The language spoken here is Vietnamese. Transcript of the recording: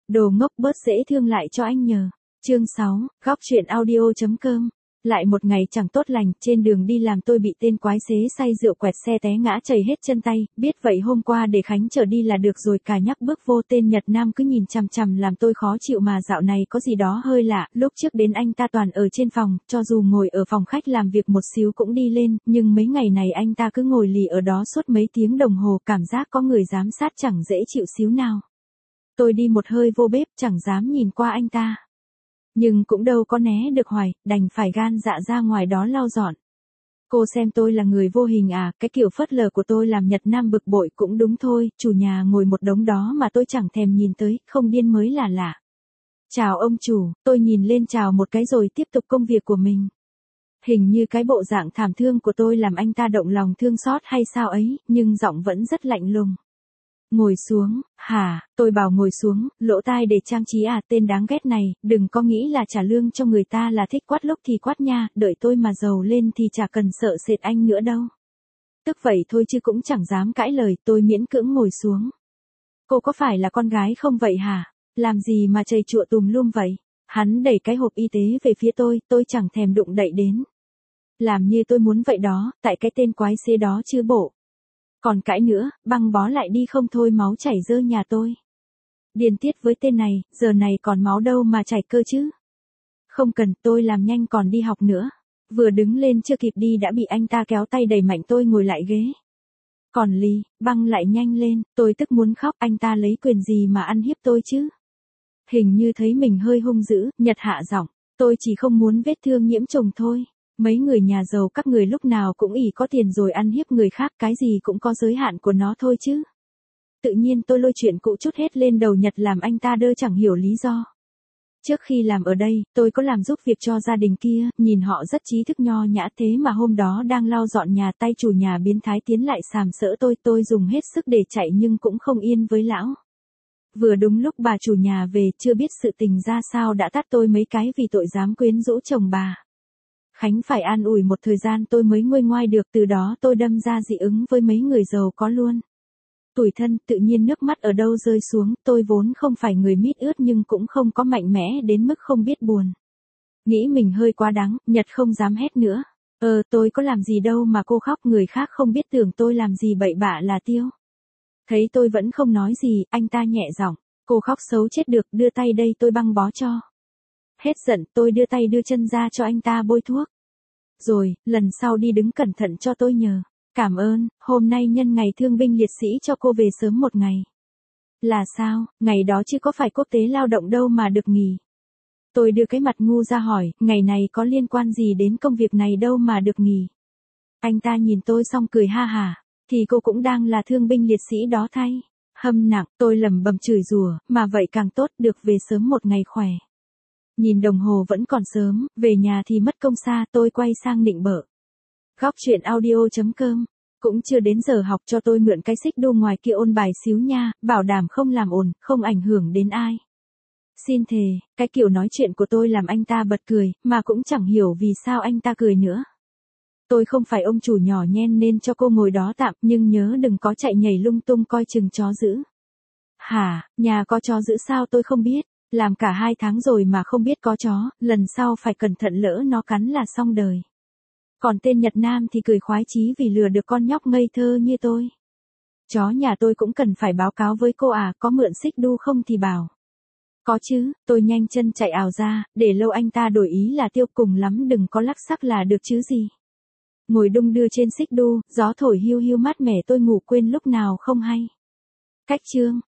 Đồ ngốc bớt dễ thương lại cho anh nhờ. Chương 6, góc truyện audio.com. Lại một ngày chẳng tốt lành, trên đường đi làm tôi bị tên quái xế say rượu quẹt xe té ngã chảy hết chân tay, biết vậy hôm qua để Khánh chở đi là được rồi, cả nhắc bước vô tên Nhật Nam cứ nhìn chằm chằm làm tôi khó chịu, mà dạo này có gì đó hơi lạ, lúc trước đến anh ta toàn ở trên phòng, cho dù ngồi ở phòng khách làm việc một xíu cũng đi lên, nhưng mấy ngày này anh ta cứ ngồi lì ở đó suốt mấy tiếng đồng hồ, cảm giác có người giám sát chẳng dễ chịu xíu nào. Tôi đi một hơi vô bếp, chẳng dám nhìn qua anh ta. Nhưng cũng đâu có né được hoài, đành phải gan dạ ra ngoài đó lau dọn. Cô xem tôi là người vô hình à, cái kiểu phớt lờ của tôi làm Nhật Nam bực bội cũng đúng thôi, chủ nhà ngồi một đống đó mà tôi chẳng thèm nhìn tới, không điên mới là lạ. Chào ông chủ, tôi nhìn lên chào một cái rồi tiếp tục công việc của mình. Hình như cái bộ dạng thảm thương của tôi làm anh ta động lòng thương xót hay sao ấy, nhưng giọng vẫn rất lạnh lùng. Ngồi xuống, hả, tôi bảo ngồi xuống, lỗ tai để trang trí à, tên đáng ghét này, đừng có nghĩ là trả lương cho người ta là thích quát lúc thì quát nha, đợi tôi mà giàu lên thì chả cần sợ sệt anh nữa đâu. Tức vậy thôi chứ cũng chẳng dám cãi lời, tôi miễn cưỡng ngồi xuống. Cô có phải là con gái không vậy hả? Làm gì mà chầy chụa tùm lum vậy? Hắn đẩy cái hộp y tế về phía tôi chẳng thèm đụng đậy đến. Làm như tôi muốn vậy đó, tại cái tên quái xế đó chứ bộ. Còn cãi nữa, băng bó lại đi không thôi máu chảy rơ nhà tôi. Điên tiết với tên này, giờ này còn máu đâu mà chảy cơ chứ. Không cần, tôi làm nhanh còn đi học nữa. Vừa đứng lên chưa kịp đi đã bị anh ta kéo tay đẩy mạnh tôi ngồi lại ghế. Còn Ly, băng lại nhanh lên, tôi tức muốn khóc, anh ta lấy quyền gì mà ăn hiếp tôi chứ. Hình như thấy mình hơi hung dữ, Nhật hạ giọng, tôi chỉ không muốn vết thương nhiễm trùng thôi. Mấy người nhà giàu các người lúc nào cũng ỷ có tiền rồi ăn hiếp người khác, cái gì cũng có giới hạn của nó thôi chứ. Tự nhiên tôi lôi chuyện cũ trút hết lên đầu Nhật làm anh ta đơ chẳng hiểu lý do. Trước khi làm ở đây, tôi có làm giúp việc cho gia đình kia, nhìn họ rất trí thức nho nhã, thế mà hôm đó đang lau dọn nhà tay chủ nhà biến thái tiến lại sàm sỡ tôi dùng hết sức để chạy nhưng cũng không yên với lão. Vừa đúng lúc bà chủ nhà về, chưa biết sự tình ra sao đã tát tôi mấy cái vì tội dám quyến rũ chồng bà. Khánh phải an ủi một thời gian tôi mới nguôi ngoai được, từ đó tôi đâm ra dị ứng với mấy người giàu có luôn. Tủi thân, tự nhiên nước mắt ở đâu rơi xuống, tôi vốn không phải người mít ướt nhưng cũng không có mạnh mẽ đến mức không biết buồn. Nghĩ mình hơi quá đáng, Nhật không dám hét nữa. Tôi có làm gì đâu mà cô khóc, người khác không biết tưởng tôi làm gì bậy bạ là tiêu. Thấy tôi vẫn không nói gì, anh ta nhẹ giọng, cô khóc xấu chết được, đưa tay đây tôi băng bó cho. Hết giận, tôi đưa tay đưa chân ra cho anh ta bôi thuốc. Rồi, lần sau đi đứng cẩn thận cho tôi nhờ. Cảm ơn, hôm nay nhân ngày thương binh liệt sĩ cho cô về sớm một ngày. Là sao, ngày đó chứ có phải quốc tế lao động đâu mà được nghỉ. Tôi đưa cái mặt ngu ra hỏi, ngày này có liên quan gì đến công việc này đâu mà được nghỉ. Anh ta nhìn tôi xong cười ha hả, thì cô cũng đang là thương binh liệt sĩ đó thay. Hâm nặng, tôi lẩm bẩm chửi rủa, mà vậy càng tốt, được về sớm một ngày khỏe. Nhìn đồng hồ vẫn còn sớm, về nhà thì mất công xa, tôi quay sang nịnh bợ. Góc truyện audio.com, cũng chưa đến giờ học, cho tôi mượn cái xích đu ngoài kia ôn bài xíu nha, bảo đảm không làm ồn, không ảnh hưởng đến ai. Xin thề, cái kiểu nói chuyện của tôi làm anh ta bật cười, mà cũng chẳng hiểu vì sao anh ta cười nữa. Tôi không phải ông chủ nhỏ nhen nên cho cô ngồi đó tạm, nhưng nhớ đừng có chạy nhảy lung tung coi chừng chó dữ. Hả, nhà có chó dữ sao tôi không biết. Làm cả 2 tháng rồi mà không biết có chó, lần sau phải cẩn thận lỡ nó cắn là xong đời. Còn tên Nhật Nam thì cười khoái chí vì lừa được con nhóc ngây thơ như tôi. Chó nhà tôi cũng cần phải báo cáo với cô à, có mượn xích đu không thì bảo. Có chứ, tôi nhanh chân chạy ào ra, để lâu anh ta đổi ý là tiêu, cùng lắm đừng có lắc xắc là được chứ gì. Ngồi đung đưa trên xích đu, gió thổi hiu hiu mát mẻ, tôi ngủ quên lúc nào không hay. Cách chương.